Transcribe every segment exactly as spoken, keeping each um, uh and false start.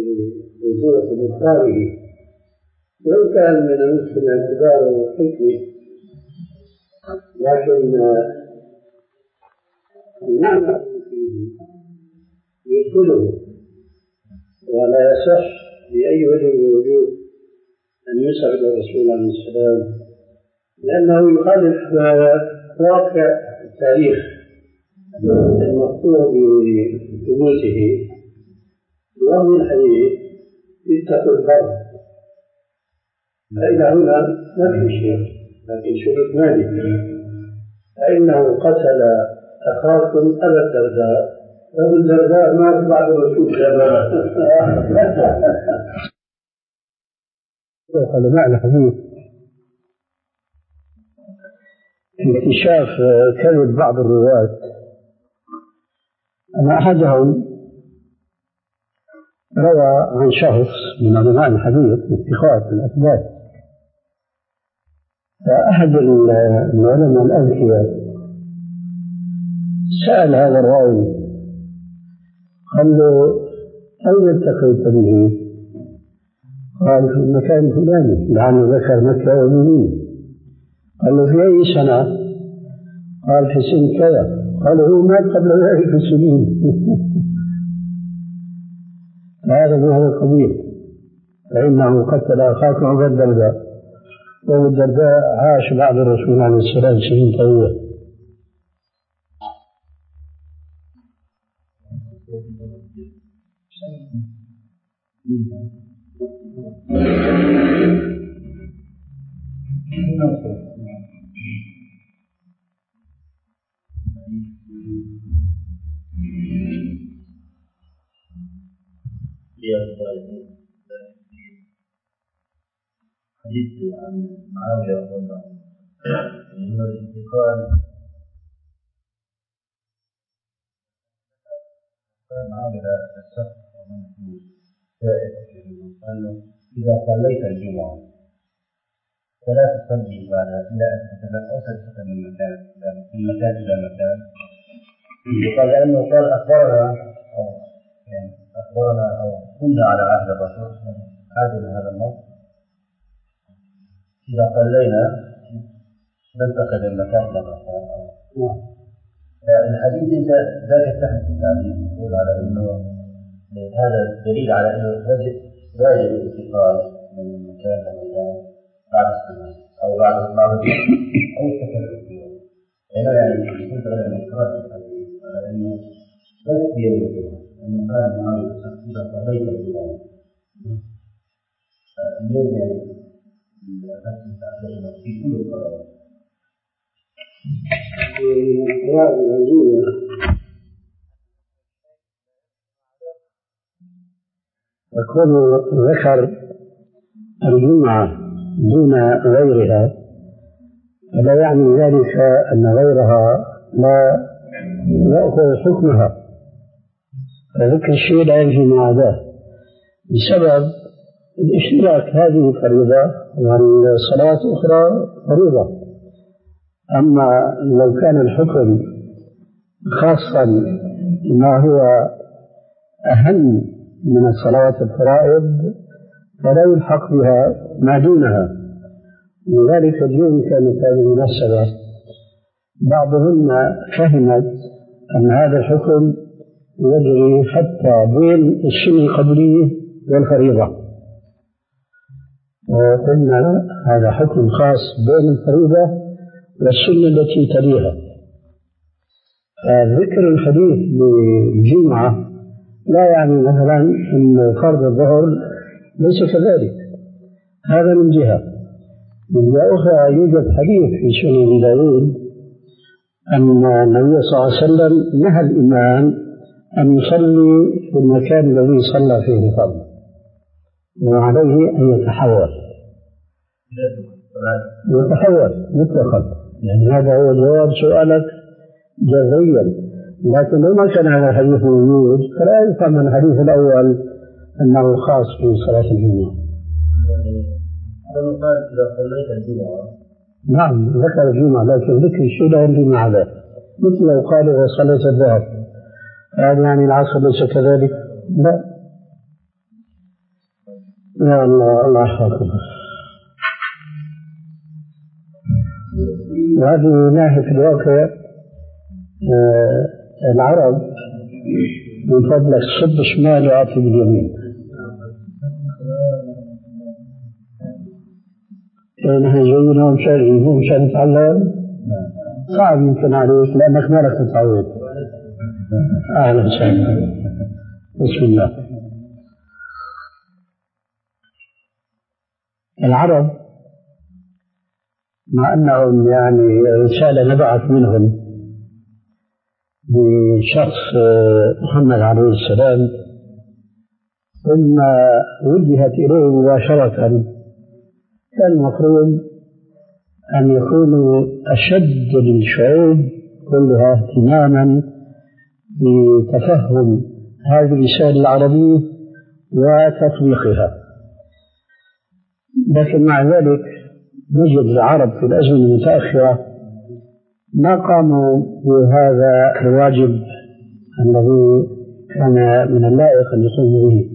بوضوح بإخباره، وإن كان من الممكن اعتباره حكمة، لكن المعنى فيه يدخله، ولا يصح بأي وجه من الوجوه أن يسعد الرسول عليه السلام، لأنه يخالف واقع التاريخ المقطوع بثبوته. بوضع الحديث اتقوا البر، فإلى هنا ما في شيء، لكن شروط مالك فإنه قتل أخاكم أبا الدرداء، أبو الدرداء مات بعد الرسول هذا معنى حديث اكتشاف كذب بعض الرواة أن أحدهم روى عن شخص من علماء الحديث اتخاذ الأثبات، فأحد العلماء الأذكياء سأل هذا الراوي قال له أين التقيت به؟ قال في المكان الفلاني، لعله ذكر مكة ومدينة. قال له في أي سنة؟ قال في سنة كذا. قال هو مات قبل ذلك بسنين. هذا من هذا القبيل، فإنه قتل أخاك أبا الدرداء، وأبو الدرداء عاش بعد الرسول عليه السلام سنين طويلة. حديث عن معاوية رضي الله عنه هو الانتقال معاوية السفر ومن سائر قال له إذا صليت الجمعة فلا تصلي بعدها إلا أن تتنقل من مكان من مكان إلى مكان. قال لأنه قال أخبرنا أو يعني أخبرنا أو كنا على عهد الرسول هذا هذا النص إذا صلينا ننتقل من مكان إلى مكان. الحديث أنت ذاك تحت التعليم يقول على إنه هذا دليل على إنه واجب واجب الانتقال من مكان إلى مكان بعد الصلاة أو بعد بعد أو التكلم فيه. هنا يعني يكون على الانتقال في الحديث على إنه بس بيوم الجمعة، إنه قال معاوية إذا صليت الجمعة. الليل يعني في كل الصلاة. القراءة العلمية يكون ذكر الجمعة دون غيرها، فلا يعني ذلك أن غيرها لا يأخذ حكمها، فذكر الشيء لا يجي مع ذا بسبب الاشتراك. هذه فريضة والصلاة أخرى فريضة. أما لو كان الحكم خاصا ما هو أهم من الصلوات الفرائض فلا يلحق بها ما دونها. لذلك اليوم كانت هذه المناسبة بعضهن فهمت أن هذا الحكم يجري حتى بين السنة القبلية والفريضة، وقلنا هذا حكم خاص بين الفريضة والسنة التي تليها. ذكر الحديث بالجمعة لا يعني مثلا أن فرض الظهر ليس كذلك، هذا من جهة. من جهة أخرى يوجد حديث في سنن داود أن النبي صلى الله عليه وسلم نهى الإمام أن يصلي في المكان الذي صلى فيه الفرض، وعليه أن يتحول يتحول مطلقا. يعني هذا هو جواب سؤالك جزئيا، لكن لو ما كان هذا الحديث موجود فلا يفهم من الحديث الأول أنه خاص بصلاة الجمعة. قال إذا صليت الجمعة، نعم ذكر الجمعة، لكن ذكر الشيء لا يمضي مع ذلك. مثل لو قال إذا صليت الظهر، هذا يعني العصر ليس كذلك؟ لا. يا الله الله يحفظكم. وهذه من ناحية الواقع آه العرب من فضلك صب شمال وأعطي باليمين. نحن جايين مشان هو مشان نتعلم صعب يمكن عليك لأنك ما لك تتعود. أهلا وسهلا. بسم الله. العرب مع أنهم يعني رسالة نبعث منهم بشخص محمد عليه السلام ثم وجهت إليه مباشرة، كان المفروض أن يكونوا أشد الشعوب كلها اهتماما بتفهم هذه الرسالة العربية وتطبيقها، لكن مع ذلك نجد العرب في الأزمنة المتأخرة ما قاموا بهذا الواجب الذي كان من اللائق أن يقوموا به.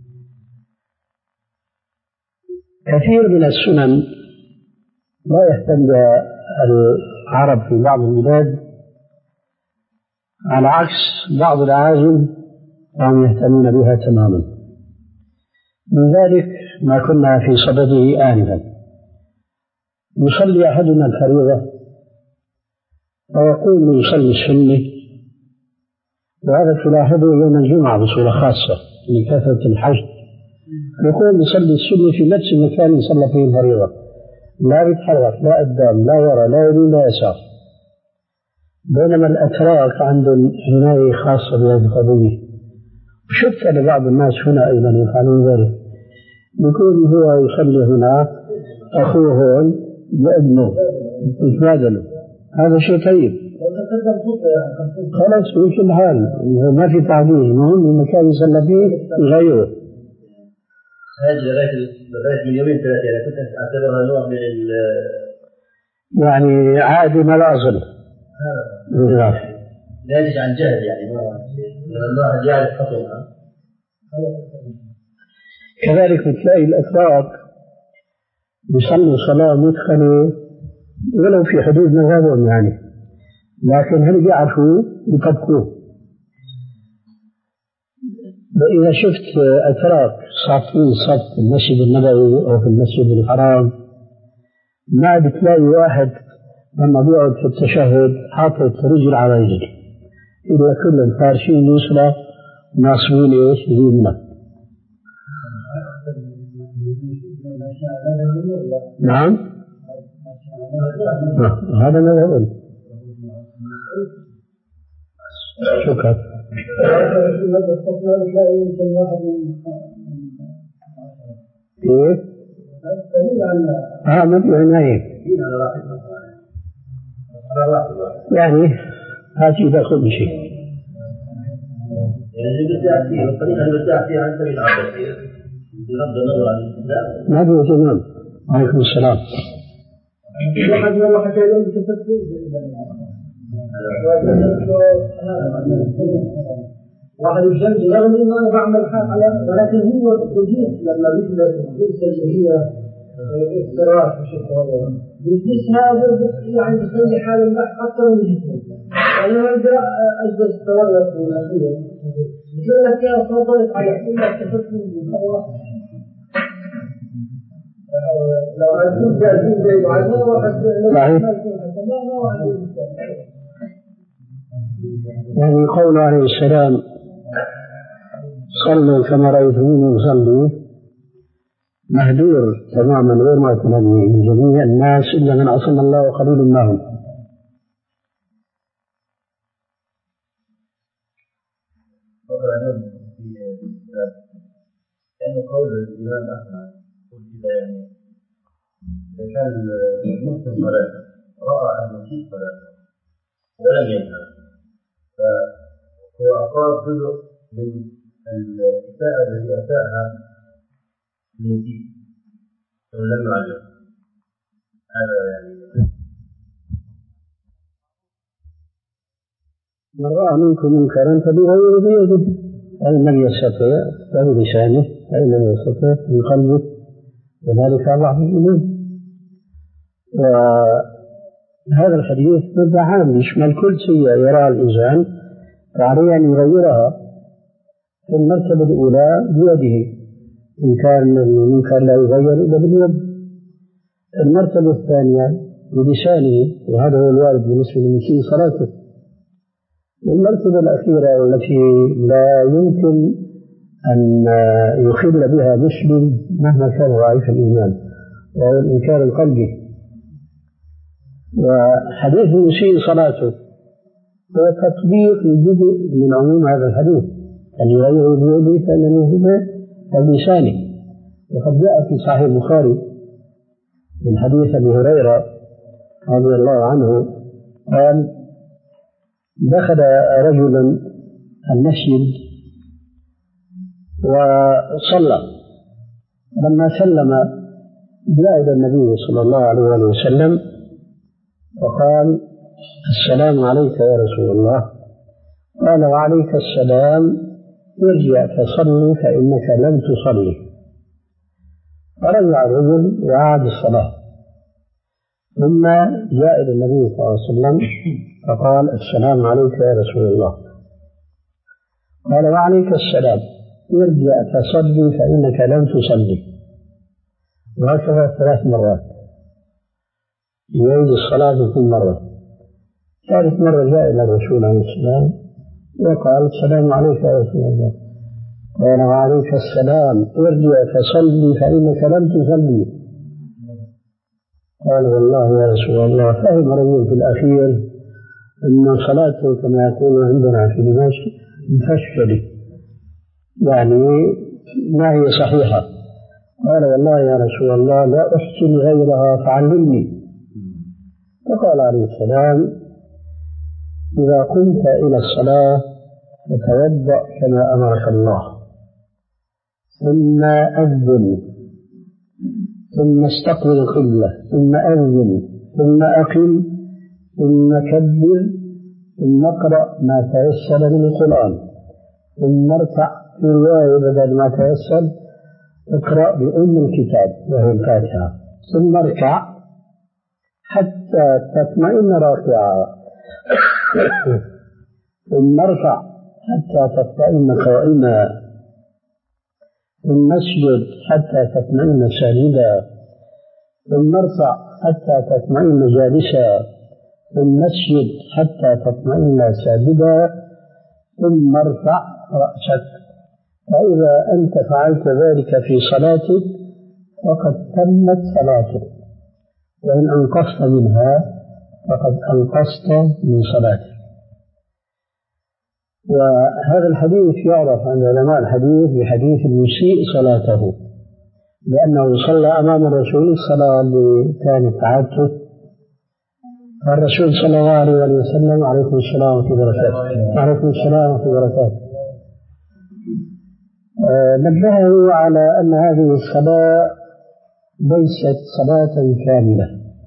كثير من السنن لا يهتم بها العرب في بعض البلاد، على عكس بعض الأعاجم وهم يهتمون بها تماما. من ذلك ما كنا في صدده آنفا، يصلي أحدنا الفريضة ويقوم يصلي السنة، وهذا تلاحظه يوم الجمعة بصورة خاصة لكثرة الحشد، يقوم يصلي السنة في نفس المكان يصلى فيه الفريضة، لا بيتحرك لا قدام لا وراء لا يمين لا يسار. بينما الأتراك عندهم عناية خاصة بهذه القضية. شفت أنا بعض الناس هنا أيضا يفعلون ذلك، يكون هو يصلي هنا أخوه هون وابنه يتبادلوا، هذا شيء طيب خلاص في كل حال ما في تعديل، المهم المكان يصلى فيه يغيره. هذه لغاية لغاية من يومين ثلاثة أنا كنت أعتبرها نوع من ال يعني عادي ما لا أصل ناتج عن جهل، يعني ما لما الواحد يعرف خطوها. كذلك بتلاقي الأتراك بيصلوا صلاة مدخلة ولو في حدود مذهبهم يعني، لكن هم بيعرفوا يطبقوه. وإذا شفت أتراك صافين صف في المسجد النبوي أو في المسجد الحرام ما بتلاقي واحد لما بيقعد في التشهد حاطط رجل على رجل، إذا كلهم فارشين يسرى ناصبين إيش يمنى. نعم هذا ما يقول. شكرا. ايه؟ اه ما في عناية يعني هاتي ده كل شيء. يعني اللي بتاع فيه الطريقة اللي بتاع فيها عن سبيل العباسية بغض النظر عن الإسلام. ما في تمام. عليكم السلام. واحد من الله حكى لهم بتفسير واحد الجنب رغم انه انا بعمل حاجه ولكن هو بيجيس لما بيجلس الجلسه اللي هي افتراء وشيء بيجلس هذا يعني بيسوي حاله البحث اكثر من جسمه، لانه يقدر اجلس تورط ونسيه بيقول لك يا فضلت على كل التفكير بالهواء لو عايزين جاهزين زي ما عايزين واحد يعني قول عليه السلام صلوا كما رأيتموني أصلي مهدور تماما غير معتمد من جميع الناس إلا من عصم الله وقليل منهم. كأنه قول الإمام أحمد يقول كذا يعني إذا كان المسلم صلاته رأى أن يصيب صلاته ولم ينهى فهو أصاب جزء من الإساءة التي أساءها المسيء ولم يعلم. هذا يعني من رأى منكم منكرا فليغيره بيده، أي من يستطيع فبلسانه فإن لم يستطع في قلبه وذلك ضعف الإيمان. وهذا الحديث مبدأ عام يشمل كل شيء يراه الإنسان فعليه أن يغيرها. في المرتبة الأولى بيده، إن كان المنكر لا يغير إلا باليد. المرتبة الثانية بلسانه، وهذا هو الوارد بالنسبة لمسيء صلاته. والمرتبة الأخيرة التي لا يمكن أن يخل بها مسلم مهما كان ضعيف الإيمان، وهو الإنكار القلبي. وحديث مسيء صلاته هو تطبيق لجزء من عموم هذا الحديث، أن يغير بيده فإنه هو بلسانه. وقد جاء في صحيح البخاري من حديث أبي هريرة رضي الله عنه قال: دخل رجل المسجد وصلى، لما سلم جاء إلى النبي صلى الله عليه وسلم وقال: السلام عليك يا رسول الله. قال: وعليك السلام، ارجع فصلي فإنك لم تصلي. فرجع الرجل وأعاد الصلاة، ثم جاء إلى النبي صلى الله عليه وسلم فقال: السلام عليك يا رسول الله. قال: وعليك السلام، ارجع فصلي فإنك لم تصلي. وهكذا ثلاث مرات، يعيد الصلاة كل مرة. ثالث مرة جاء إلى الرسول عليه السلام وقال: السلام عليك يا رسول الله. قال: وعليك السلام، ارجع فصلي فإنك لم تصلي. قال: والله يا رسول الله. فهم الرجل في الأخير أن صلاته كما يقول عندنا في دمشق مفشكلة، يعني ما هي صحيحة. قال: والله يا رسول الله لا أحسن غيرها فعلمني. فقال عليه السلام: إذا قمت إلى الصلاة فتوضأ كما أمرك الله، ثم أذن، ثم استقبل القبلة، ثم أذن، ثم أقم، ثم كبر، ثم اقرأ ما تيسر من القرآن، ثم اركع. في رواية بدل ما تيسر اقرأ بأم الكتاب وهي الفاتحة، ثم اركع حتى تطمئن راكعا، ثم ارفع حتى تطمئن قائما، ثم اسجد حتى تطمئن ساجدا، ثم ارفع حتى تطمئن جالسا، ثم اسجد حتى تطمئن ساجدا، ثم ارفع رأسك. فإذا أنت فعلت ذلك في صلاتك فقد تمت صلاتك، وإن أنقصت منها فقد أنقصت من صلاتك. وهذا الحديث يعرف عند علماء الحديث بحديث المسيء صلاته، لأنه صلى أمام الرسول الصلاة اللي كانت عادته. الرسول صلى الله عليه وسلم: عليكم السلام ورحمة الله وبركاته. عليكم السلام ورحمة الله وبركاته. نبهه على أن هذه الصلاة ليست صلاة كاملة،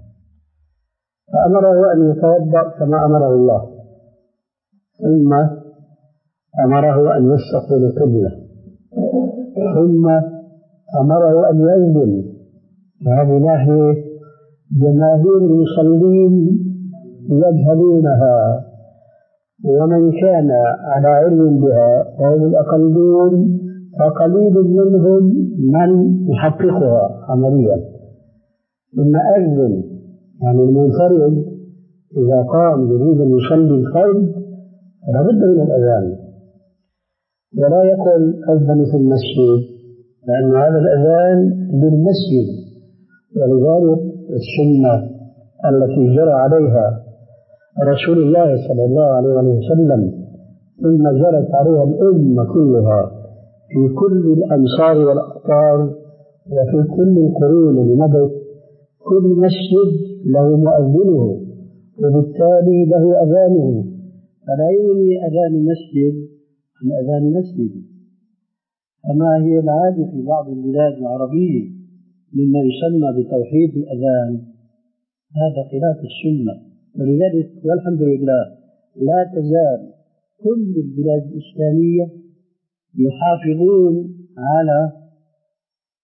فأمره أن يتوضأ كما أمره الله، ثم أمره أن يستقبل القبلة، ثم أمره أن يأذن. وهذه ناحية جماهير المصلين يجهلونها، ومن كان على علم بها وهم الأقلون فقليل منهم من يحققها عمليا. ثم أذن، يعني المنفرد إذا قام يريد أن يصلي الفرد فلا بد من الأذان، ولا يقول أذن في المسجد، لأن هذا الأذان للمسجد. ولذلك السنة التي جرى عليها رسول الله صلى الله عليه وسلم ثم جرت عليها الأمة كلها في كل الأمصار والأقطار وفي كل القرون اللي مضت، كل مسجد له مؤذنه وبالتالي له أذانه، فلا يغني أذان مسجد عن أذان مسجد. كما هي العادة في بعض البلاد العربية مما يسمى بتوحيد الأذان، هذا خلاف السنة. ولذلك والحمد لله لا تزال كل البلاد الإسلامية يحافظون على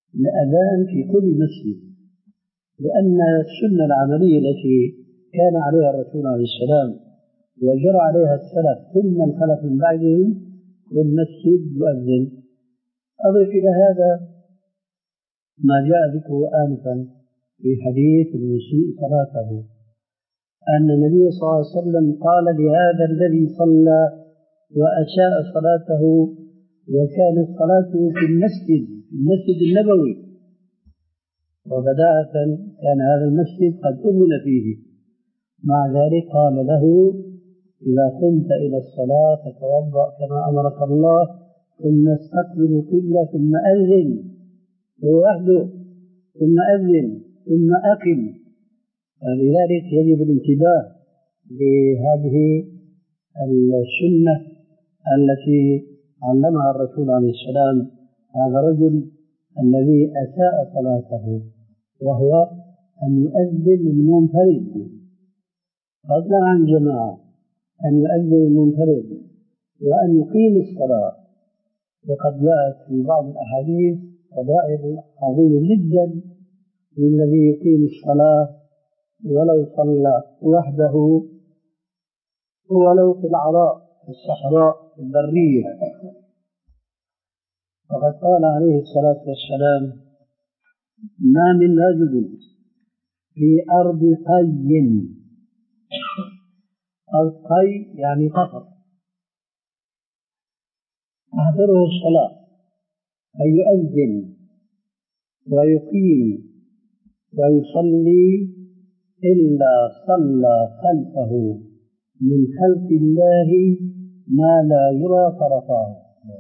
الأذان في كل مسجد، لأن السنة العملية التي كان عليها الرسول عليه السلام وجرى عليها السلف ثم الخلف من بعدهم والمسجد يؤذن. أضف إلى هذا ما جاء ذكره آنفا في حديث المسيء صلاته، أن النبي صلى الله عليه وسلم قال لهذا الذي صلى وأساء صلاته وكانت صلاته في المسجد في المسجد النبوي، وبداءة كان هذا المسجد قد أذن فيه، مع ذلك قال له إذا قمت إلى الصلاة فتوضأ كما أمرك الله ثم استقبل القبلة ثم أذن هو وحده ثم أذن ثم أقم. فلذلك يجب الانتباه لهذه السنة التي علمها الرسول عليه السلام هذا الرجل الذي أساء صلاته، وهو أن يؤذن المنفرد فضلا عن جماعة، أن يؤذن المنفرد وأن يقيم الصلاة. وقد جاءت في بعض الأحاديث فضائل عظيمة جدا للذي يقيم الصلاة ولو صلى وحده ولو في العراء في الصحراء في البرية. وقد قال عليه الصلاة والسلام ما من رجل في أرض قي، أرض قي يعني قطر، أحضره الصلاة فيؤذن ويقيم ويصلي إلا صلى خلفه من خلق الله ما لا يرى طرفاه،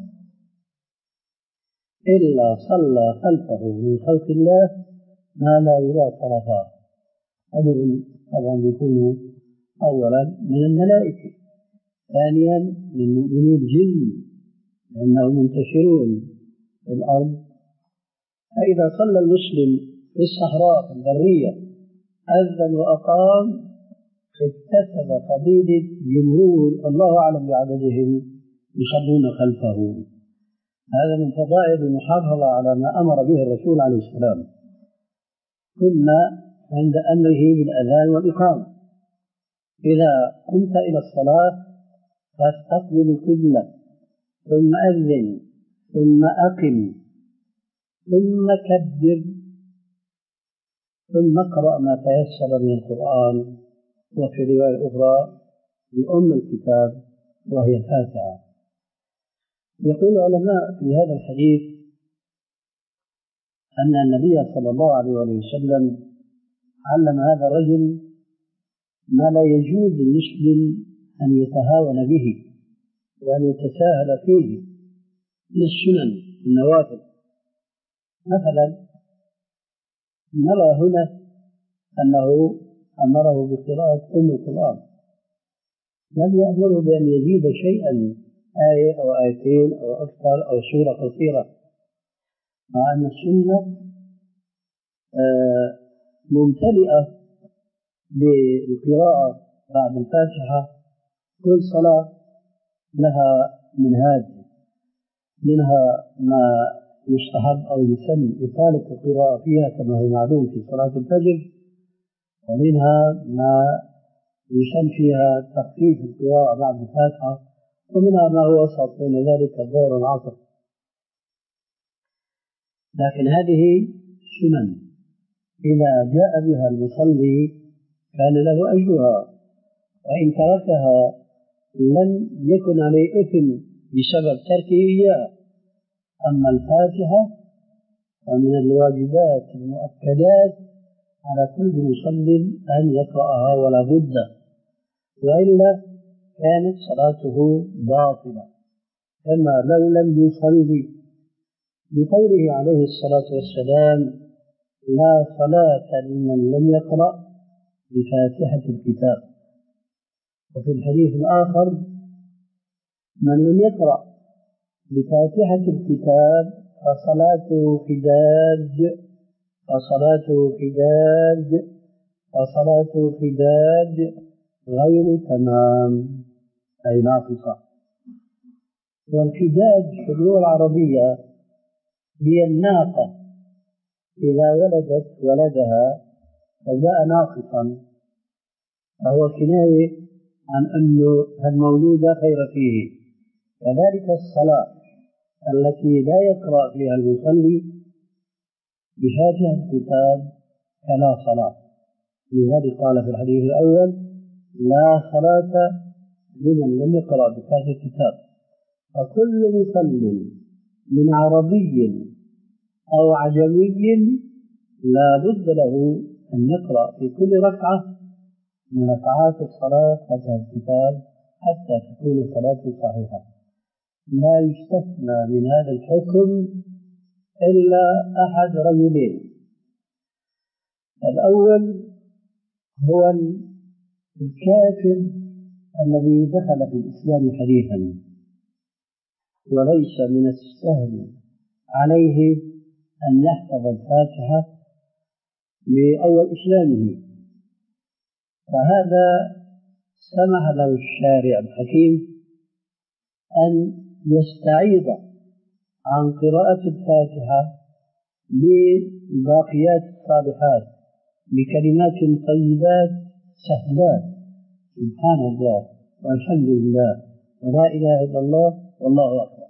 إلا صلى خلفه من خلق الله ما لا يرى طرفاه. هذول طبعا يكونوا أولا من الملائكة، ثانيا من مؤمني الجن لأنهم منتشرون في الأرض. فإذا صلى المسلم في الصحراء في البرية أذن وأقام اكتسب فضيلة جمهور الله أعلم بعددهم يصلون خلفه. هذا من فضائل المحافظة على ما أمر به الرسول عليه السلام. كنا عند أمره بالأذان والإقامة، إذا قمت إلى الصلاة فاستقبل القبلة ثم أذن ثم أقم ثم كبر ثم اقرأ ما تيسر من القرآن، وفي رواية أخرى بأم الكتاب وهي الفاتحة. يقول العلماء في هذا الحديث أن النبي صلى الله عليه وسلم علم هذا الرجل ما لا يجوز للمسلم أن يتهاون به وأن يتساهل فيه من السنن النوافل. مثلا نرى هنا أنه أمره بقراءة أم القرآن، لم يأمره بأن يزيد شيئا آية أو آيتين أو أكثر أو سورة قصيرة، مع أن السنة ممتلئة بالقراءة بعد الفاتحة. كل صلاة لها منهاج، منها ما يستحب أو يسن إطالة القراءة فيها كما هو معلوم في صلاة الفجر، ومنها ما يسن فيها تخفيف القراءة بعد الفاتحة، ومنها ما هو وسط بين ذلك الظهر والعصر. لكن هذه سنن إذا جاء بها المصلي كان له أجرها، وإن تركها لن يكن عليه إثم بسبب تركه إياه. أما الفاتحة فمن الواجبات المؤكدات على كل مصل أن يقرأها ولا بد، وإلا كانت صلاته باطلة كما لو لم يصلي، بقوله عليه الصلاة والسلام لا صلاة لمن لم يقرأ بفاتحة الكتاب. وفي الحديث الآخر من لم يقرأ بفاتحة الكتاب فصلاته خداج فصلاته خداج فصلاته خداج غير تمام أي ناقصة. والخداج في اللغة العربية هي الناقة إذا ولدت ولدها فجاء ناقصا فهو كناية عن أنه المولود خير فيه. كذلك الصلاة التي لا يقرأ فيها المصلي بفاتحة الكتاب فلا صلاة. لذلك قال في الحديث الأول: لا صلاة لمن لم يقرأ بفاتحة الكتاب. فكل مصل من عربي أو عجمي لا بد له أن يقرأ في كل ركعة من ركعات الصلاة فاتحة الكتاب حتى تكون صلاته صحيحة. لا يستثنى من هذا الحكم إلا أحد رجلين: الأول هو الكافر الذي دخل في الإسلام حديثا وليس من السهل عليه أن يحفظ الفاتحة لأول إسلامه، فهذا سمح له الشارع الحكيم أن يستعيض عن قراءة الفاتحة بباقيات الصالحات بكلمات طيبات سهلات: سبحان الله والحمد لله ولا إله إلا الله والله أكبر.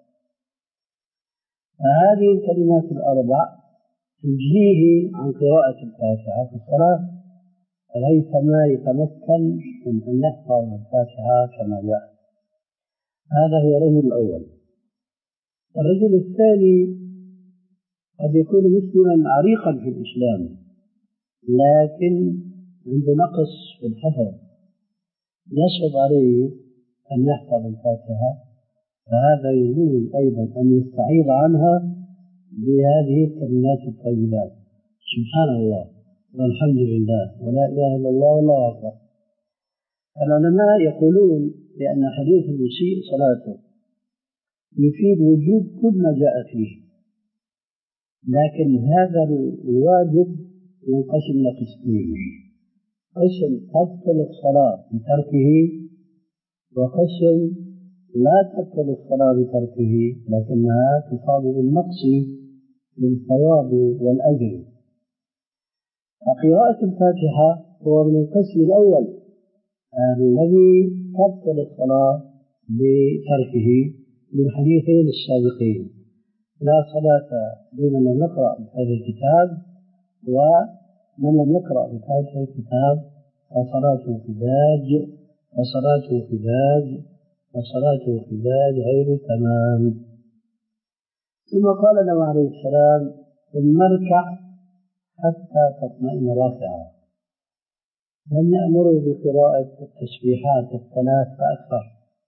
فهذه الكلمات الأربع تجزيه عن قراءة الفاتحة في الصلاة، فليس ما يتمكن من أن يحفظ الفاتحة كما جاء. هذا هو الرجل الأول. الرجل الثاني قد يكون مسلما عريقا في الإسلام لكن عنده نقص في الحفظ، يصعب عليه أن يحفظ الفاتحة، فهذا يجوز أيضا أن يستعيض عنها بهذه الكلمات الطيبات: سبحان الله والحمد لله ولا إله إلا الله والله أكبر. العلماء يقولون بأن حديث المسيء صلاته يفيد وجوب كل ما جاء فيه، لكن هذا الواجب ينقسم إلى قسمين: قسم تبطل الصلاة بتركه، وقسم لا تبطل الصلاة بتركه لكنها تصاب بالنقص بالثواب والأجر. فقراءة الفاتحة هو من القسم الأول الذي تبطل الصلاة بتركه للحديثين السابقين: لا صلاة لمن لم يقرأ بفاتحة الكتاب، ومن لم يقرأ بفاتحة الكتاب فصلاته خداج فصلاته خداج فصلاته خداج غير تمام. ثم قال له عليه السلام: ثم اركع حتى تطمئن راكعا. لم يأمروا بقراءة التسبيحات الثلاث فأكثر.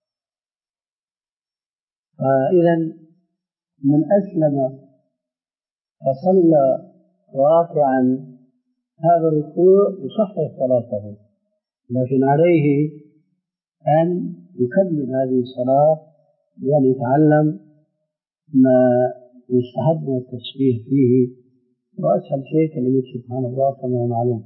فإذا من أسلم فصلى راكعا هذا الركوع يصحح صلاته، لكن عليه أن يكمل هذه الصلاة بأن يتعلم ما يستحب من التسبيح فيه، وأسهل شيء كلمة سبحان الله كما هو معلوم.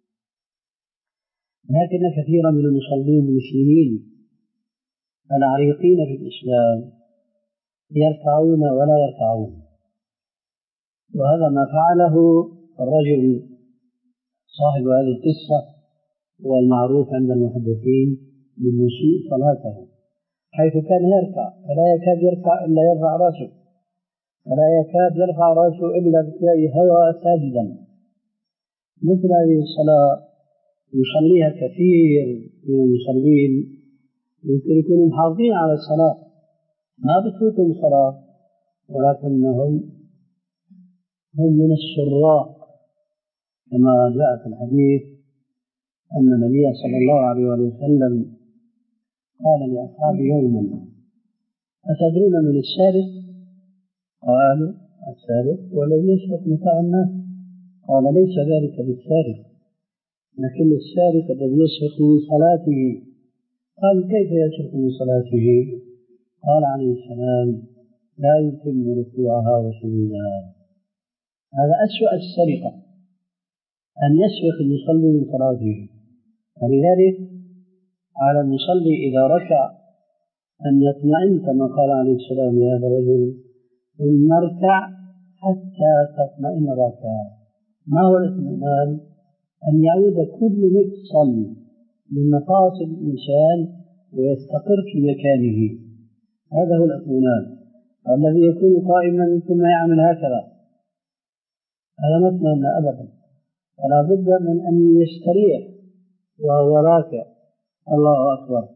لكن كثيرا من المصلين المسلمين العريقين في الإسلام يركعون ولا يركعون، وهذا ما فعله الرجل صاحب هذه القصة والمعروف عند المحدثين بالمسيء صلاته، حيث كان يركع فلا يكاد يركع إلا يرفع رأسه، فلا يكاد يرفع رأسه إلا بتلاقي هوى ساجدا. مثل هذه الصلاة يصليها كثير من المصلين، يمكن يكونوا محافظين على الصلاة ما بتفوتهم صلاة، ولكنهم هم من السراق، كما جاء في الحديث أن النبي صلى الله عليه وسلم قال لأصحابه يوما: أتدرون من السارق؟ قالوا: السارق والذي يسرق متاع الناس. قال: ليس ذلك بالسارق، لكن السارق الذي يسرق من صلاته. قال: كيف يسرق من صلاته؟ قال عليه السلام: لا يتم ركوعها وسجودها. هذا أسوأ السرقة، أن يسرق المصلي من صلاته. فلذلك على المصلي إذا ركع أن يطمئن كما قال عليه السلام لهذا الرجل: ثم اركع حتى تطمئن راكعا. ما هو الاطمئنان؟ أن يعود كل مفصل من مفاصل الإنسان ويستقر في مكانه، هذا هو الاطمئنان. الذي يكون قائما ثم يعمل هكذا هذا ما اطمئن أبدا، فلا بد من أن يستريح وهو راكع. الله أكبر.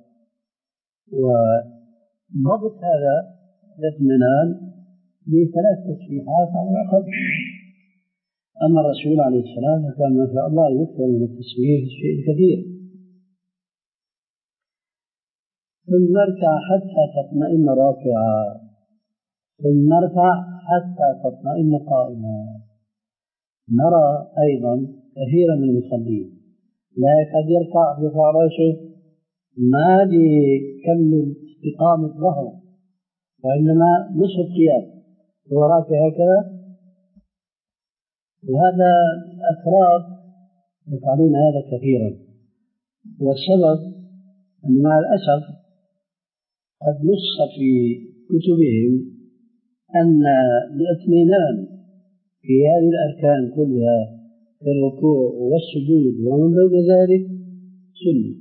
وضبط هذا الاطمئنان بثلاث تسبيحات على الأقل. أما الرسول عليه السلام كان ما شاء الله يكثر من التسبيح شيء كثير. ثم اركع حتى تطمئن راكعا، ثم ارفع حتى تطمئن قائما. نرى أيضا كثيرا من المصلين لا يكاد يرفع برفع رأسه ما ليكمل استقامة ظهره، وإنما نصف قيام هو راكع هكذا. وهذا الأفراد يفعلون هذا كثيرا، والسبب أن مع الأسف قد نص في كتبهم أن الاطمئنان في هذه الأركان كلها في الركوع والسجود ومن بين ذلك سنة،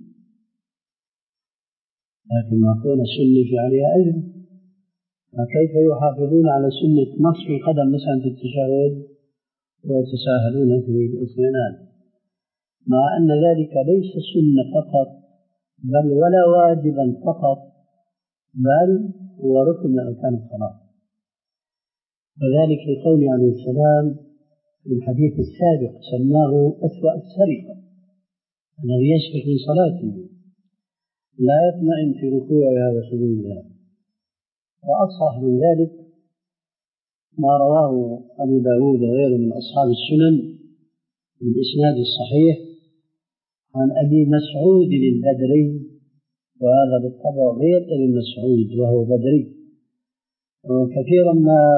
لكن ما كون السنة في عليها أجر، فكيف يحافظون على سنة نصف القدم مثلا في التشهد ويتساهلون في الاطمئنان، مع أن ذلك ليس سنة فقط بل ولا واجبا فقط، بل هو ركن من أركان الصلاة. وذلك لقوله عليه السلام في الحديث السابق سماه أسوأ السرقة، الذي يسرق من صلاته لا يطمئن في ركوعها وسجودها. وأصح من ذلك ما رواه أبو داود وغيره من أصحاب السنن بالإسناد الصحيح عن أبي مسعود البدري، وهذا بالطبع غير ابن مسعود وهو بدري، وكثيرا ما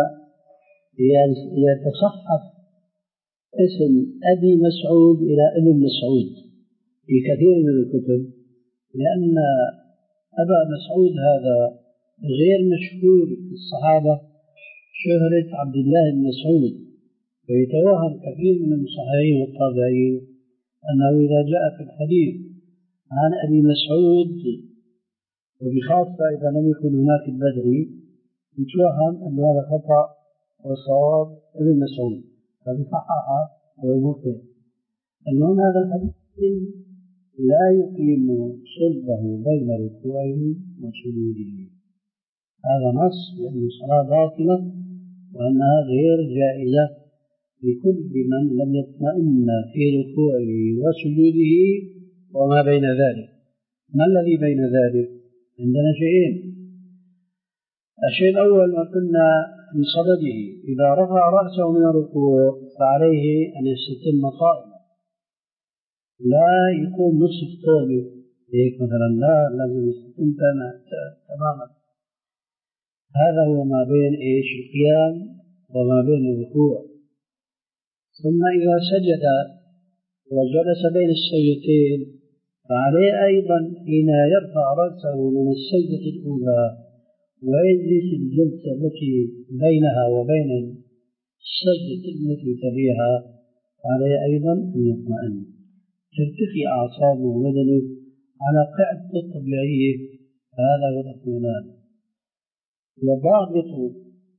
يتصحف اسم أبي مسعود إلى ابن مسعود في كثير من الكتب، لأن أبا مسعود هذا غير مشهور في الصحابة شهرة عبد الله بن مسعود، فيتوهم كثير من المصححين والتابعين أنه إذا جاء في الحديث عن أبي مسعود وبخاصة إذا لم يكن هناك البدري يتوهم أن هذا خطأ وصواب ابن مسعود فبصححه ومخطئ. المهم هذا الحديث لا يقيم صلبه بين ركوعه وسجوده، هذا نص بأن الصلاة باطلة وأنها غير جائزة لكل من لم يطمئن في ركوعه وسجوده وما بين ذلك. ما الذي بين ذلك؟ عندنا شيئين. الشيء الأول ما كنا في صدده، إذا رفع رأسه من الركوع فعليه أن يستتم قائما، لا يكون نصف طوله هيك مثلا، لا لازم يستتم تماما. هذا هو ما بين إيش القيام وما بين الركوع. ثم إذا سجد وجلس بين السجدتين فعليه أيضا حين يرفع رأسه من السجدة الأولى ويجلس الجلسة التي بينها وبين السجدة التي تليها عليه أيضا أن يطمئن، ترتخي أعصابه وبدنه على قاعدته الطبيعية. هذا هو الاطمئنان. والضابط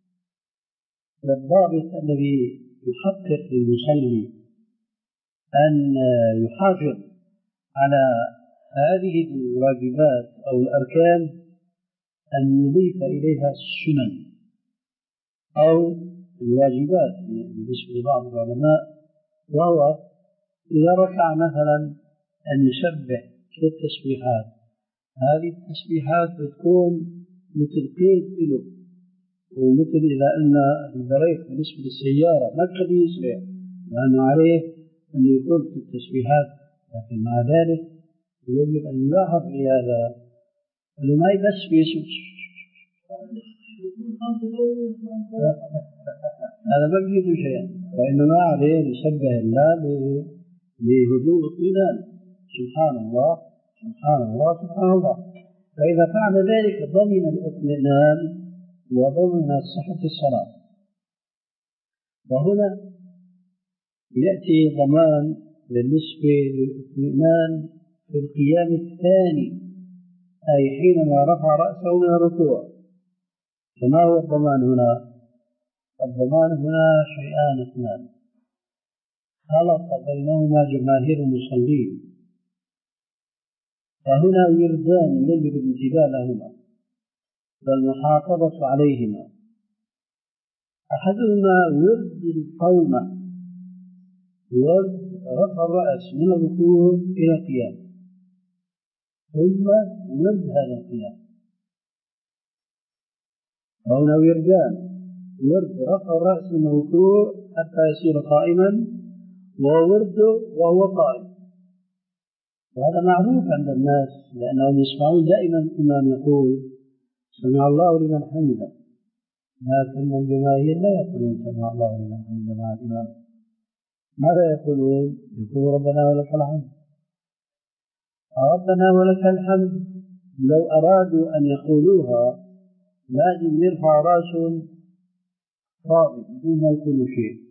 والضابط الذي يحقق للمصلي أن يحافظ على هذه الواجبات أو الأركان أن يضيف إليها السنن أو الواجبات بالنسبة لبعض العلماء، وهو إذا ركع مثلا أن يسبح كالتسبيحات. هذه التسبيحات بتكون مثل قيد له، ومثل إذا أن البريق بالنسبة للسيارة ما قد يسرع لأنه عليه أن يكون في التسبيحات، لكن مع ذلك يجب أن يلاحظ في هذا أنه ما يبس بيسوس هذا ما بيجد شيئا، وإنما عليه يسبح الله بهدوء اطمئنان، سبحان الله سبحان الله سبحان الله. فإذا فعل ذلك ضمن الاطمئنان وضمن صحة الصلاة. وهنا يأتي ضمان بالنسبة للاطمئنان في القيام الثاني، أي حينما رفع رأسه من الركوع. فما هو الضمان هنا؟ الضمان هنا شيئان اثنان خلط بينهما جماهير المصلين، فهنا وردان يجب الانتباه لهما والمحافظة عليهما. أحدهما ورد القومة، ورد رفع الرأس من الركوع إلى القيام، ثم ورد هذا القيام. هنا وردان، ورد رفع الرأس من الركوع حتى يصير قائما، وورد وهو قائم. وهذا معروف عند الناس لأنهم يسمعون دائما الإمام يقول سمع الله لمن حمده، لكن الجماهير لا يقولون سمع الله لمن حمده مع الإمام. ماذا يقولون؟ يقولون ربنا ولك الحمد. ربنا ولك الحمد لو أرادوا أن يقولوها لازم يرفع رأسهم فاضي بدون ما يقولوا شيء،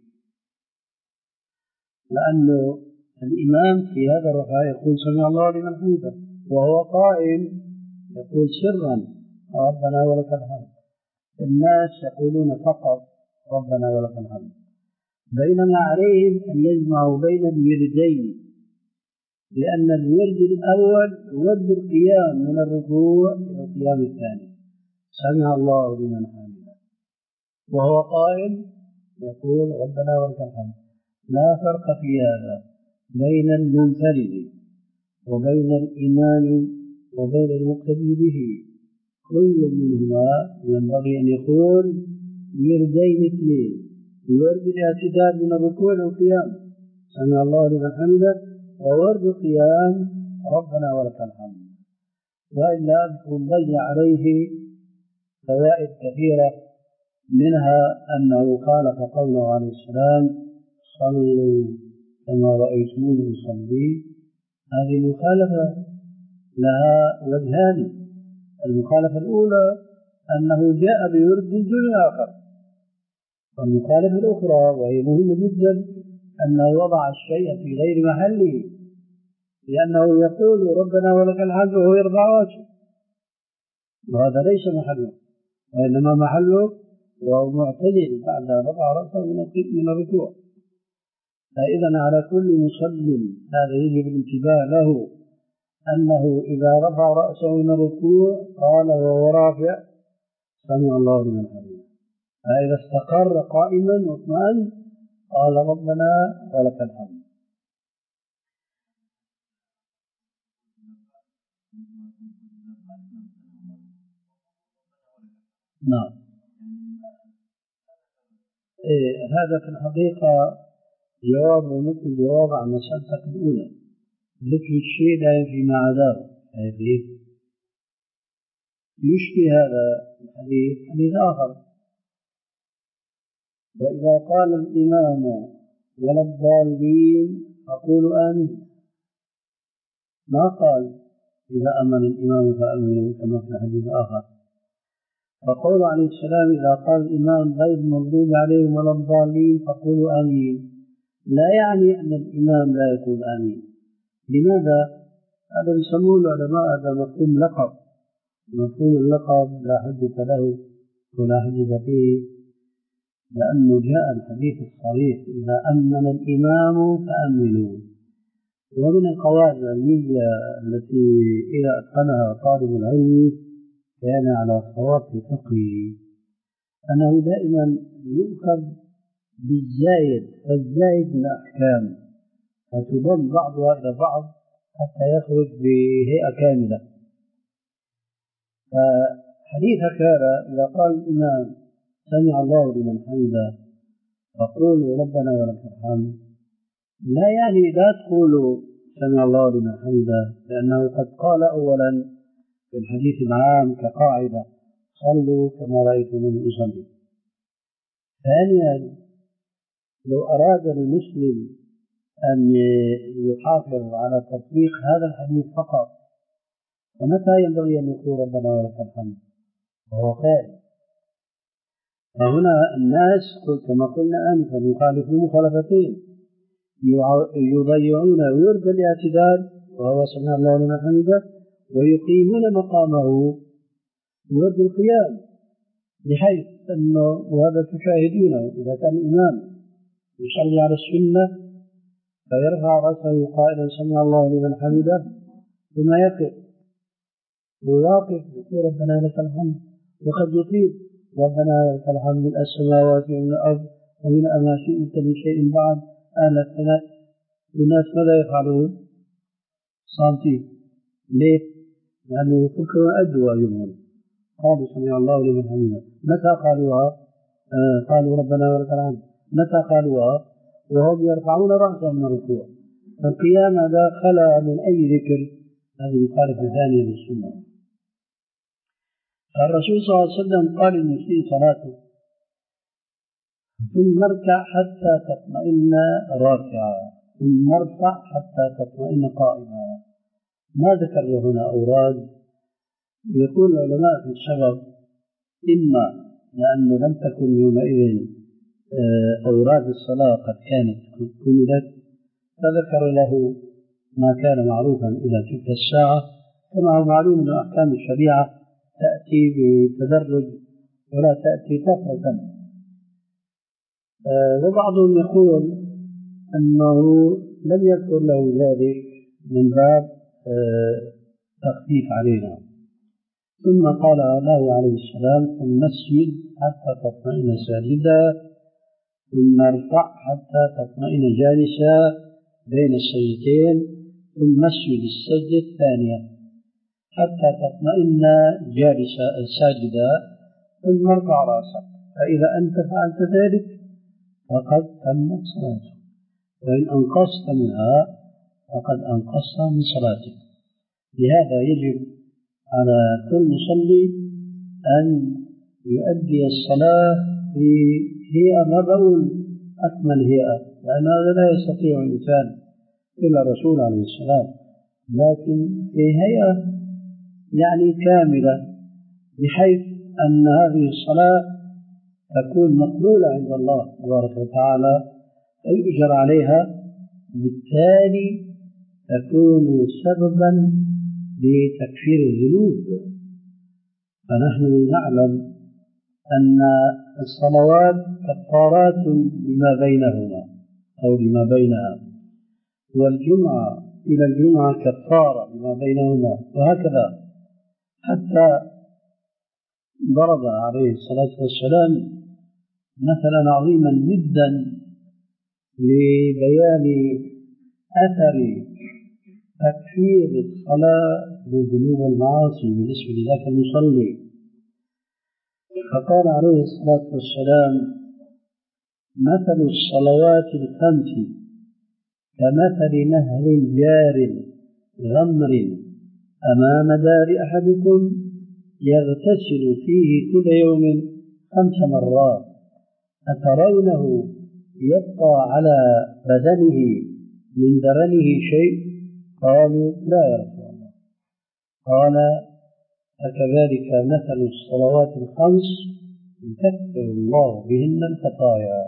لأنه الإمام في هذا الركعة يقول سمع الله لمن حمده، وهو قائم يقول سرا ربنا ولك الحمد. الناس يقولون فقط ربنا ولك الحمد، بينما عليهم أن يجمعوا بين الوردين، لأن الورد الأول ورد القيام من الركوع إلى القيام الثاني، سمع الله لمن حمده، وهو قائم يقول ربنا ولك الحمد. لا فرق في هذا بين المنفرد وبين الإمام وبين المقتدي به، كل منهما ينبغي أن يكون وردين اثنين، ورد الاعتدال من الركوع والقيام سمع الله لمن حمده، وورد القيام ربنا ولك الحمد. وإلا نضيع عليه فوائد كثيرة، منها أنه خالف قوله عليه السلام صلوا كما رأيتموني أصلي. هذه المخالفة لها وجهان. المخالفة الأولى أنه جاء بورد دون آخر، والمخالفة الأخرى وهي مهمة جدا أنه وضع الشيء في غير محله، لأنه يقول ربنا ولك الحمد وهو يرفع رأسه، وهذا ليس محله، وإنما محله وهو معتدل بعد رفع رأسه من الركوع. فإذا على كل مصل هذا يجب الانتباه له، أنه إذا رفع رأسه من الركوع قال وهو رافع سمع الله لمن حمده، فإذا استقر قائما واطمأن قال ربنا ولك الحمد. نعم. إيه هذا في الحقيقة جواب مثل جواب عن مسألتك الأولى، ذكر الشيء لا ينفي ما عداه. حديث يشبه هذا الحديث حديث آخر، وإذا قال الإمام ولا الضالين فقولوا آمين، ما قال إذا أمن الإمام فأمنوا كما في الحديث آخر. فقول عليه السلام إذا قال الإمام غير المغضوب عليهم ولا الضالين فقولوا آمين، لا يعني أن الإمام لا يقول آمين. لماذا؟ هذا يسمونه العلماء هذا مفهوم لقب، مفهوم اللقب لا حجة له ولا حجة فيه، لأنه جاء الحديث الصريح إذا أمن الإمام فأمنوا. ومن القواعد العلمية التي إذا أتقنها طالب العلم كان على صواب في فقهه أنه دائما يؤخذ بالزايد، فالزايد من الأحكام فتضم بعضها إلى بعض حتى يخرج بهيئة كاملة. فحديث هكذا إذا قال الإمام سمع الله لمن حمده فقولوا ربنا ولك الحمد، لا يعني لا تقولوا سمع الله لمن حمده، لأنه قد قال أولا في الحديث العام كقاعدة صلوا كما رأيتموني أصلي. ثانيا لو أراد المسلم أن يحافظ على تطبيق هذا الحديث فقط، فمتى ينبغي أن يقول ربنا ولك الحمد وهو قائم؟ فهنا الناس كما قلنا آنفا يخالفون مخالفتين، يضيعون ورد الاعتدال وهو سمع الله لمن حمده، ويقيمون مقامه ورد القيام، بحيث أنه وهذا تشاهدونه إذا كان الإمام يصلي على السنة فيرفع رأسه قائلا سمع الله لمن حمده، ثم يقف ويواقف يقول ربنا لك الحمد، وقد يطيل ربنا لك الحمد من السماوات ومن الأرض ومن ما شئت من شيء بعد أهل الثناء. والناس ماذا يفعلون؟ صامتين. ليه؟ لأنه فكروا أدوا يومهم قالوا سمع الله لمن حمده. متى قالوها؟ آه قالوا ربنا ولك الحمد. متى قالوها؟ وهم يرفعون رأسهم من الركوع. القيام هذا خلا من أي ذكر، هذه مخالفة ثانية للسنة. الرسول صلى الله عليه وسلم قال للمسيء صلاته ثم اركع حتى تطمئن راكعا ثم ارفع حتى تطمئن قائما. ما ذكر له هنا أوراد. يقول العلماء في السبب إما لأنه لم تكن يومئذ أوراد الصلاة قد كانت كملت، فذكر له ما كان معروفا إلى تلك الساعة، كما هو معلوم من أحكام الشريعة تأتي بتدرج ولا تأتي طفرة. وبعضهم يقول أنه لم يذكر له ذلك من باب تخفيف علينا. ثم قال له عليه السلام ثم اسجد حتى تطمئن ساجدا ثم ارفع حتى تطمئن جالسا بين السجدتين ثم اسجد السجدة الثانية حتى تطمئن جالسا ساجدا ثم ارفع رأسك، فإذا أنت فعلت ذلك فقد تمت صلاتك، وإن أنقصت منها فقد أنقصت من صلاتك. لهذا يجب على كل مصلي أن يؤدي الصلاة في هيئة، ما بقول أكمل هيئة لأن هذا لا يستطيع الإنسان إلا الرسول عليه السلام، لكن في هيئة يعني كاملة، بحيث أن هذه الصلاة تكون مقبولة عند الله تبارك وتعالى فيؤجر عليها، بالتالي تكون سببا لتكفير الذنوب. فنحن نعلم أن الصلوات كفارات لما بينهما أو لما بينها، والجمعة إلى الجمعة كفارة لما بينهما، وهكذا. حتى ضرب عليه الصلاة والسلام مثلا عظيما جدا لبيان أثر تكفير الصلاة للذنوب والمعاصي بالنسبة لذاك المصلي. فقال عليه الصلاة والسلام مثل الصلوات الخمس كمثل نهر جار غمر أمام دار أحدكم يغتسل فيه كل يوم خمس مرات أترونه يبقى على بدنه من درنه شيء؟ قالوا لا يا رسول الله. قال فكذلك مثل الصلوات الخمس يكفر الله بهن الخطايا.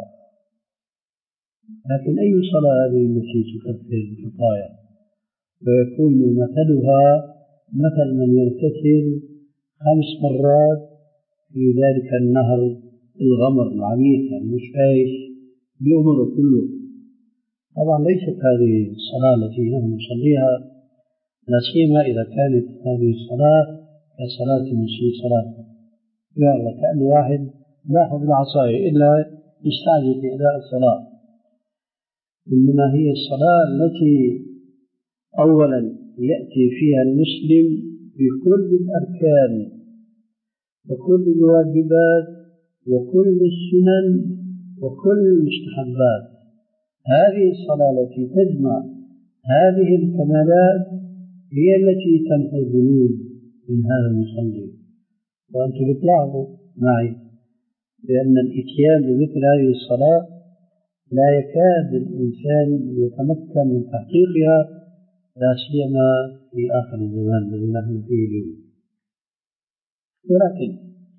لكن أي صلاة هذه التي تكفر الخطايا؟ ويكون مثلها مثل من يغتسل خمس مرات في ذلك النهر الغمر العميق، يعني مش فايش بأمره كله. طبعا ليست هذه الصلاة التي نحن نصليها، لا سيما إذا كانت هذه الصلاة كصلاة المسيء صلاته، يا الله كأن واحد لاحظ بالعصاية إلا يستعجل في أداء الصلاة. إنما هي الصلاة التي أولا يأتي فيها المسلم بكل الأركان وكل الواجبات وكل السنن وكل المستحبات. هذه الصلاة التي تجمع هذه الكمالات هي التي تمحو الذنوب من هذا المصلي. وأنتم بتلاحظوا معي بأن الإتيان بمثل هذه الصلاة لا يكاد الإنسان يتمكن من تحقيقها، لا سيما في آخر الزمان الذي نحن فيه اليوم. ولكن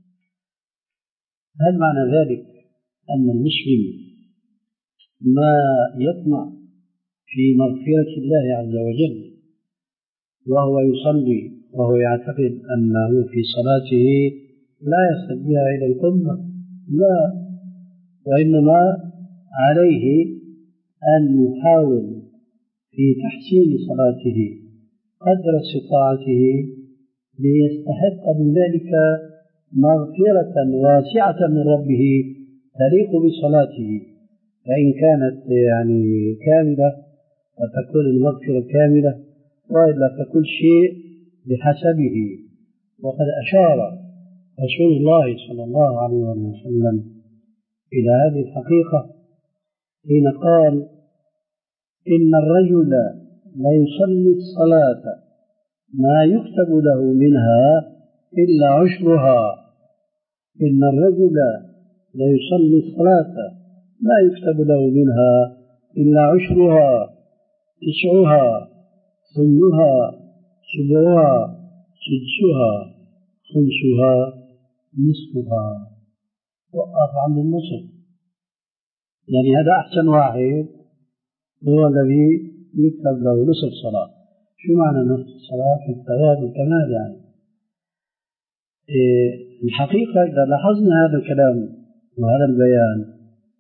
هل معنى ذلك أن المسلم ما يطمع في مغفرة الله عز وجل وهو يصلي وهو يعتقد أنه في صلاته لا يصل بها إلى القمة، لا، وإنما عليه أن يحاول في تحسين صلاته قدر استطاعته ليستحق بذلك مغفرة واسعة من ربه تليق بصلاته، فإن كانت يعني كاملة فتكون المغفرة كاملة، وإلا فكل شيء بحسبه. وقد أشار رسول الله صلى الله عليه وسلم إلى هذه الحقيقة حين قال: إن الرجل لا يصلي الصلاة ما يكتب له منها إلا عشرها. إن الرجل لا يصلي الصلاة ما يكتب له منها إلا عشرها، تسعها، ثمنها، سبعها، سدسها، خمسها، نصفها، وقف عن النصف. يعني هذا أحسن واحد هو الذي يكتب له نصف صلاة. شو معنى نصف الصلاة؟ في الثواب والكمال. يعني إيه الحقيقة إذا لاحظنا هذا الكلام وهذا البيان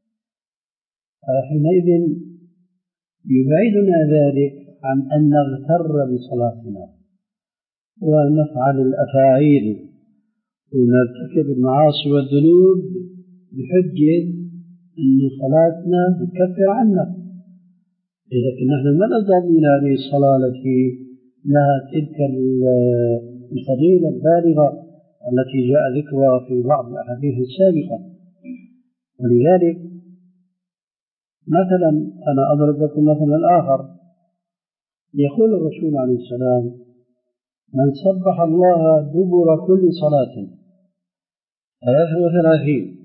حينئذ يبعدنا ذلك عن أن نغتر بصلاتنا ونفعل الأفاعيل ونرتكب المعاصي والذنوب بحجة أن صلاتنا بتكفر عنا، لكن نحن ما نظن هذه الصلاة التي لها تلك الفضيلة البالغة التي جاء ذكرها في بعض الأحاديث السابقة. ولذلك مثلا أنا أضرب لكم مثلا آخر، يقول الرسول عليه السلام: من سبح الله دبر كل صلاة ثلاثة وثلاثين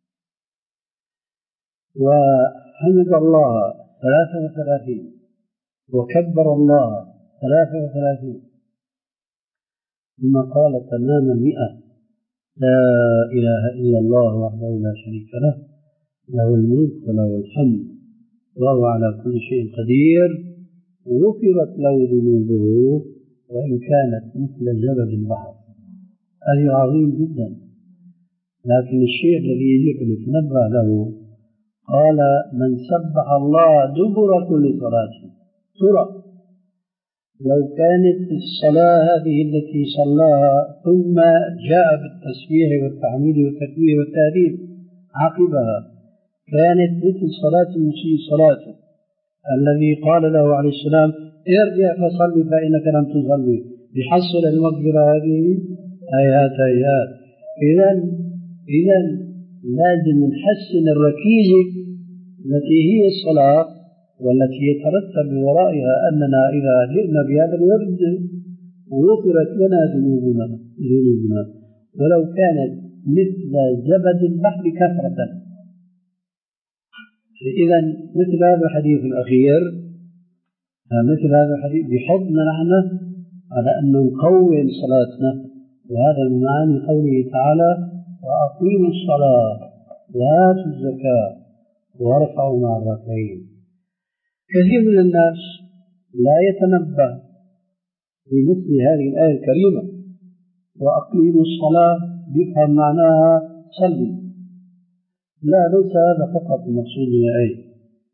وحمد الله ثلاثة وثلاثين وكبر الله ثلاثة وثلاثين ثم قال تمام المئة: لا إله إلا الله وحده لا شريك له، له الملك وله الحمد وهو على كل شيء قدير، غفرت له ذنوبه وإن كانت مثل زبد البحر. هذا عظيم جدا، لكن الشيء الذي يجب أن نتنبه له قال: من سبح الله دبر كل صلاة. ترى لو كانت الصلاة هذه التي صلاها ثم جاء بالتسبيح والتحميد والتكبير والتهليل عقبها كانت مثل صلاة المسيء صلاته الذي قال له عليه السلام: ارجع فصلي فإنك لم تصلي، بحصل المغفرة هذه آيات آيات. إذن إذن لازم نحسن الركيزة التي هي الصلاة والتي يترتب من ورائها أننا إذا جئنا بهذا الورد غفرت لنا ذنوبنا ذنوبنا ولو كانت مثل زبد البحر كثرة. إذا مثل هذا الحديث الأخير مثل هذا الحديث بحضنا نحن على أن نقوم صلاتنا، وهذا من معاني قوله تعالى: وأقيموا الصلاة وآتوا الزكاة وارفعوا مع الراكعين. كثير من الناس لا يتنبه بمثل هذه الآية الكريمة: وأقيموا الصلاة بفهم معناها صلي. لا، ليس هذا فقط المقصود من الآية.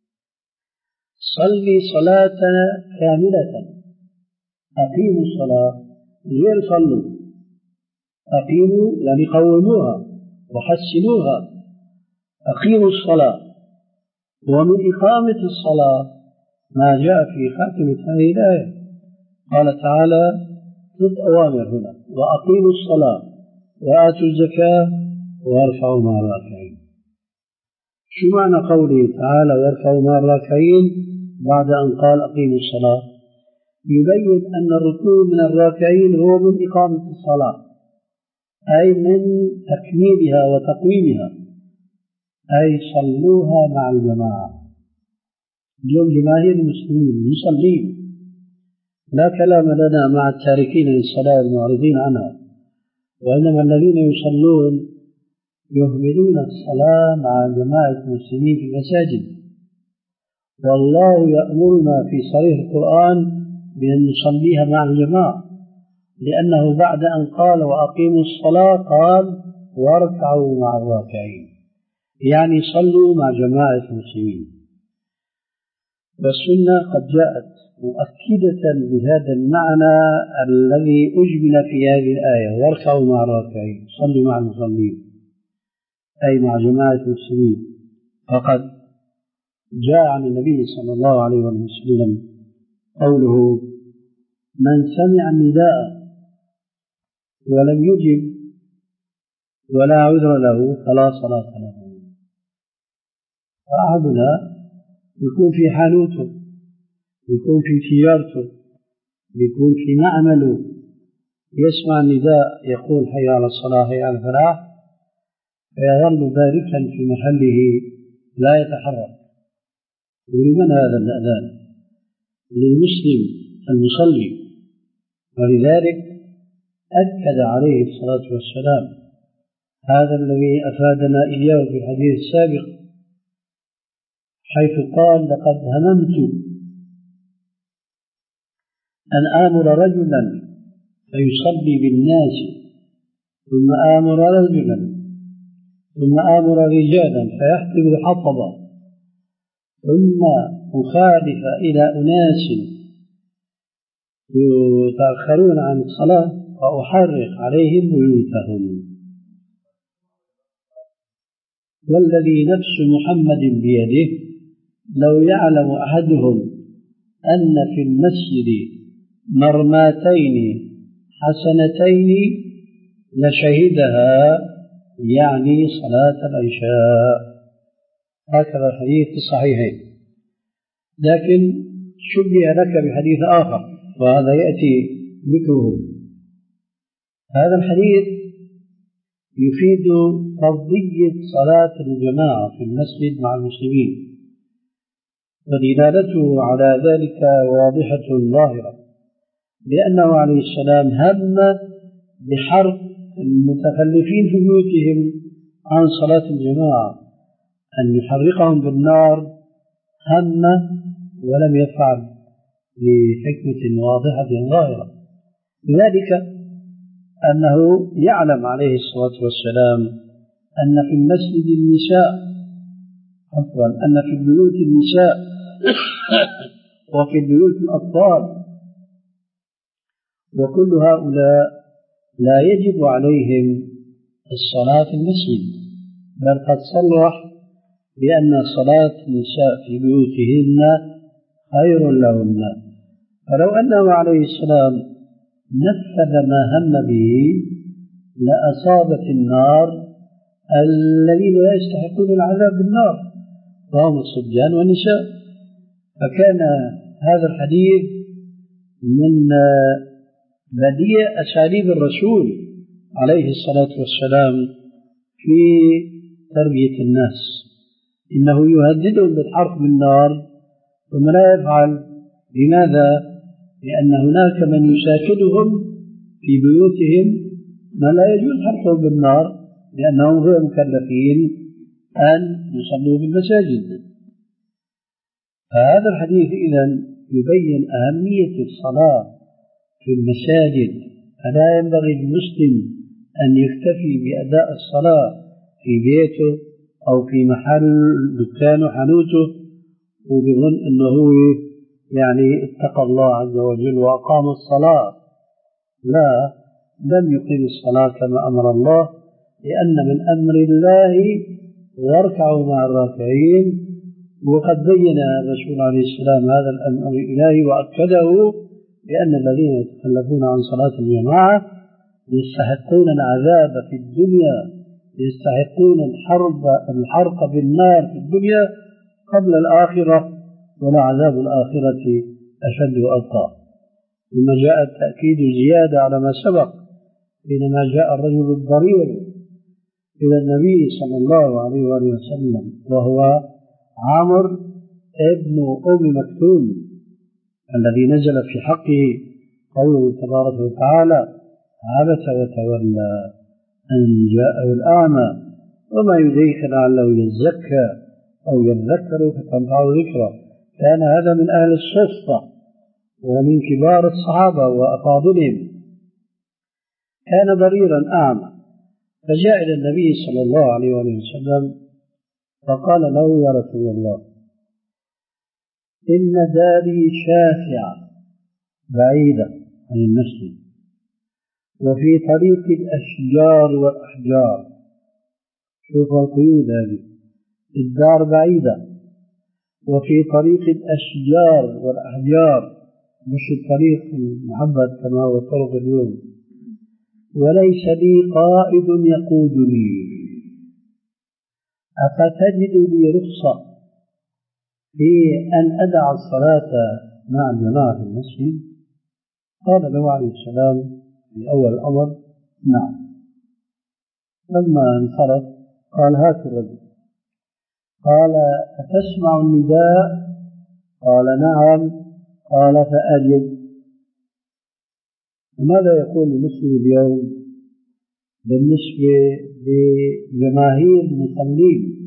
صلي صلاة كاملة. أقيموا الصلاة غير صلوا. أقيموا يعني قوموها وحسنوها. أقيموا الصلاة، ومن إقامة الصلاة ما جاء في خاتمة هذه الآية، قال تعالى ست أوامر هنا: وأقيموا الصلاة وآتوا الزكاة وارفعوا مع الراكعين. شو معنى قوله تعالى وارفعوا مع الراكعين بعد أن قال أقيموا الصلاة؟ يبين أن الركوع من الراكعين هو من إقامة الصلاة، أي من تكميلها وتقويمها، أي صلوها مع الجماعة. اليوم جماهير المسلمين المصلين لا كلام لنا مع التاركين للصلاة والمعرضين عنها، وإنما الذين يصلون يهملون الصلاة مع جماعة المسلمين في المساجد، والله يأمرنا في صريح القرآن بأن نصليها مع الجماعة، لأنه بعد أن قال وأقيموا الصلاة قال واركعوا مع الراكعين، يعني صلوا مع جماعة المسلمين. والسنة قد جاءت مؤكدة بهذا المعنى الذي أجمل في هذه الآية، واركعوا مع الراكعين، صلوا مع المصلين أي مع جماعة المسلمين. فقد جاء عن النبي صلى الله عليه وسلم قوله: من سمع النداء ولم يجب ولا عذر له فلا صلاة له. فأحدنا يكون في حانوته، يكون في تجارته، يكون في معمله، يسمع النداء يقول حي على الصلاة حي على الفلاح، فيظل باركا في محله لا يتحرك. ولمن هذا الأذان؟ للمسلم المصلي. ولذلك أكد عليه الصلاة والسلام هذا الذي أفادنا إياه في الحديث السابق، حيث قال: لقد هممت أن آمر رجلا فيصلي بالناس، ثم آمر رجلا، ثم آمر رجالا فيحطب حطبا، ثم أخالف إلى أناس يتأخرون عن الصلاة فأحرق عليهم بيوتهم. والذي نفس محمد بيده لو يعلم أحدهم أن في المسجد مرماتين حسنتين لشهدها، يعني صلاة العشاء. هكذا الحديث في الصحيحين. لكن شبه لك بحديث آخر وهذا يأتي ذكره. هذا الحديث يفيد فرضية صلاة الجماعة في المسجد مع المسلمين، ودلالته على ذلك واضحة ظاهرة، لأنه عليه السلام هم بحرق المتخلفين في بيوتهم عن صلاة الجماعة، أن يحرقهم بالنار، هم ولم يفعل لحكمة واضحة ظاهرة. لذلك أنه يعلم عليه الصلاة والسلام أن في المسجد النساء، عفوا أن في البيوت النساء وفي البيوت الأطفال، وكل هؤلاء لا يجب عليهم الصلاة في المسجد، بل قد صرح بأن صلاة النساء في بيوتهن خير لهن. فلو أنه عليه السلام نفذ ما هم به لأصابت النار الذين لا يستحقون العذاب بالنار، وهم الصبيان والنساء. فكان هذا الحديث من بديع أساليب الرسول عليه الصلاة والسلام في تربية الناس، إنه يهددهم بالحرق بالنار ثم لا يفعل. لماذا؟ لأن هناك من يساكنهم في بيوتهم ما لا يجوز حرقه بالنار، لأنهم غير مكلفين أن يصلوا في المساجد. فهذا الحديث إذن يبين أهمية الصلاة في المساجد، فلا ينبغي للمسلم أن يكتفي بأداء الصلاة في بيته أو في محل دكانه حانوته وبظن أنه يعني اتقى الله عز وجل وأقام الصلاة. لا، لم يقيم الصلاة كما أمر الله، لأن من أمر الله واركعوا مع الراكعين، وقد بين الرسول عليه السلام هذا الأمر الإلهي وأكده بأن الذين يتخلفون عن صلاة الجماعة يستحقون العذاب في الدنيا، يستحقون الحرب الحرق بالنار في الدنيا قبل الآخرة، ولعذاب الآخرة أشد وأبقى. ثم جاء التأكيد زيادة على ما سبق حينما جاء الرجل الضرير إلى النبي صلى الله عليه وآله وسلم وهو عامر ابن أم مكتوم الذي نزل في حقه قوله تبارك وتعالى: عبس وتولى أن جاءه الأعمى وما يدريك لعله يزكى أو يذكر فتنفعه ذكرى كان هذا من أهل الصفة ومن كبار الصحابة وأفاضلهم، كان ضريرا أعمى، فجاء إلى النبي صلى الله عليه وسلم فقال له: يا رسول الله، إن داري شاسعة بعيدة عن المسجد، وفي طريق الأشجار والأحجار. شوف القيود هذه، الدار بعيدة وفي طريق الأشجار والأحجار، مش الطريق المحبط كما هو الطرق اليوم، وليس لي قائد يقودني، أفتجد لي رخصة في أن أدع الصلاة مع الجماعة في المسجد؟ قال له عليه السلام في أول الأمر: نعم. لما انصرف قال: هات الرجل. قال: أتسمع النداء؟ قال: نعم. قال: فأجب. ماذا يقول المسلم اليوم بالنسبة لجماهير المصلين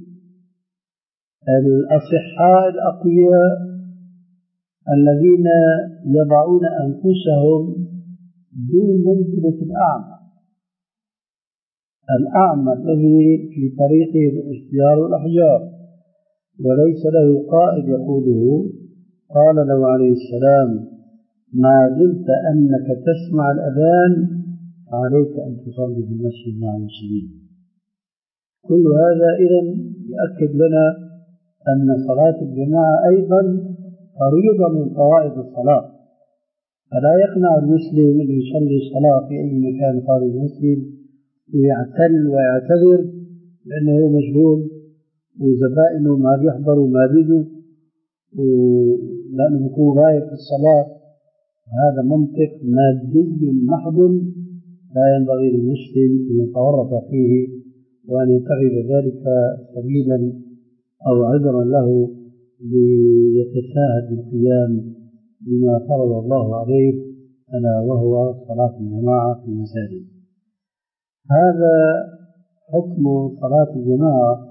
الأصحاء الأقوياء الذين يضعون أنفسهم دون منزلة الأعمى، الأعمى الذي في طريقه الأشجار والأحجار وليس له قائد يقوده؟ قال له عليه السلام: ما دمت أنك تسمع الأذان عليك أن تصلي في المسجد مع المسلمين. كل هذا إذن يؤكد لنا أن صلاة الجماعة أيضا فريضة من فرائض الصلاة، فلا يقنع المسلم أن يصلي الصلاة في أي مكان خارج المسجد ويعتل ويعتذر لأنه مشغول وزبائنه ما بيحضروا ما بيجوا لأنه بيكون غايب في الصلاة. هذا منطق مادي محض لا ينبغي للمسلم أن يتورط فيه وأن يتخذ ذلك سبيلا أو عذرا له ليتساهل بالقيام بما فرض الله عليه، ألا وهو صلاة الجماعة في المساجد. هذا حكم صلاة الجماعة.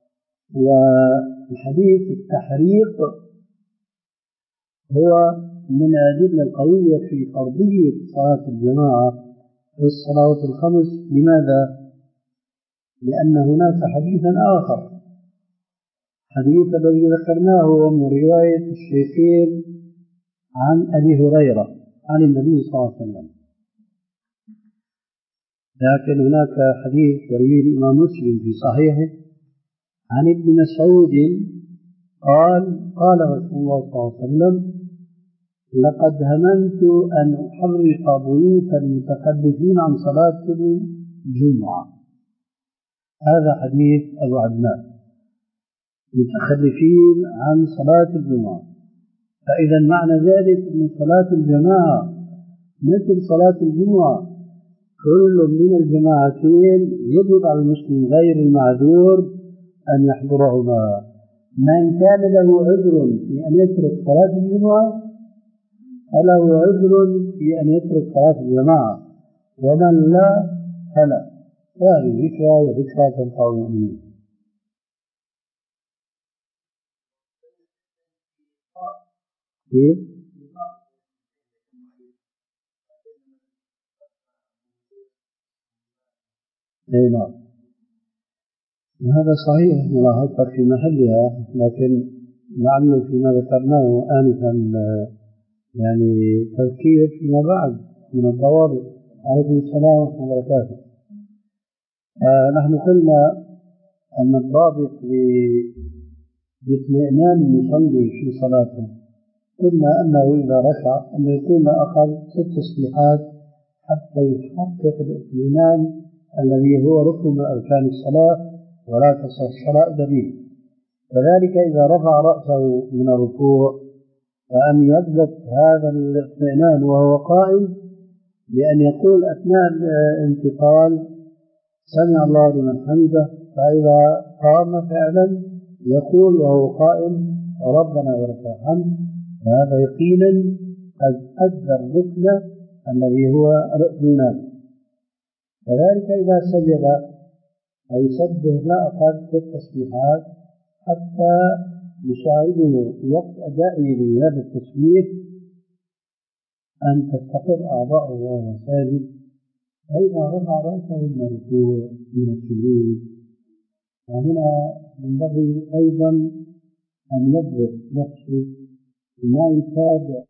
والحديث التحريق هو من الأدلة القوية في فرضية صلاة الجماعة في الصلوات الخمس. لماذا؟ لأن هناك حديثا آخر، حديث الذي ذكرناه من رواية الشيخين عن أبي هريرة عن النبي صلى الله عليه وسلم، لكن هناك حديث يرويه الإمام مسلم في صحيحه عن ابن مسعود قال: قال رسول الله صلى الله عليه وسلم: لقد هممت أن أحرق بيوت المتخلفين عن صلاة الجمعة. هذا حديث أبو عدنان، متخلفين عن صلاة الجمعة. فإذا معنى ذلك أن صلاة الجماعة مثل صلاة الجمعة، كل من الجماعتين يجب على المسلم غير المعذور أن يحضرهما. من كان له عذر في أن يترك صلاة الجمعة فله عذر في أن يترك صلاة الجماعة، ومن لا فلا. هذه ذكرى وذكرى تنفع المؤمنين. كيف؟ أي نعم، هذا صحيح ملاحظة في محلها، لكن لعله فيما ذكرناه آنفا يعني تذكير فيما بعد من الضوابط. عليكم السلام ورحمة الله وبركاته. آه نحن قلنا أن الضابط لاطمئنان المصلي في صلاته، قلنا أنه إذا رفع أن يكون أقل ست تسبيحات حتى يحقق الاطمئنان الذي هو ركن من أركان الصلاة ولا تصح الصلاة إلا به. كذلك إذا رفع رأسه من الركوع فأن يضبط هذا الاطمئنان وهو قائم بأن يقول أثناء الانتقال: سمع الله لمن حمده. فإذا قام فعلا يقول وهو قائم: ربنا ولك الحمد. هذا يقينا قد أدى الركن الذي هو الاطمئنان. كذلك إذا سجد فيسبح لا أقل ست تسبيحات حتى يساعده وقت أدائه لهذا التسبيح أن تستقر أعضاؤه وهو ساجد، أين رفع رأسه من الركوع من السجود. وهنا ينبغي أيضا أن يضبط نفسه بما يتابع